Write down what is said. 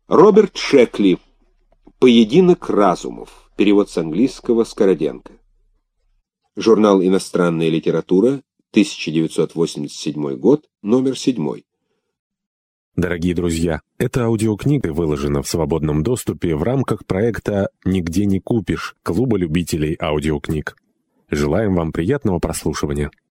Роберт Шекли. «Поединок разумов». Перевод с английского Скороденко. Журнал «Иностранная литература», 1987 год, номер 7. Дорогие друзья, эта аудиокнига выложена в свободном доступе в рамках проекта «Нигде не купишь» Клуба любителей аудиокниг. Желаем вам приятного прослушивания.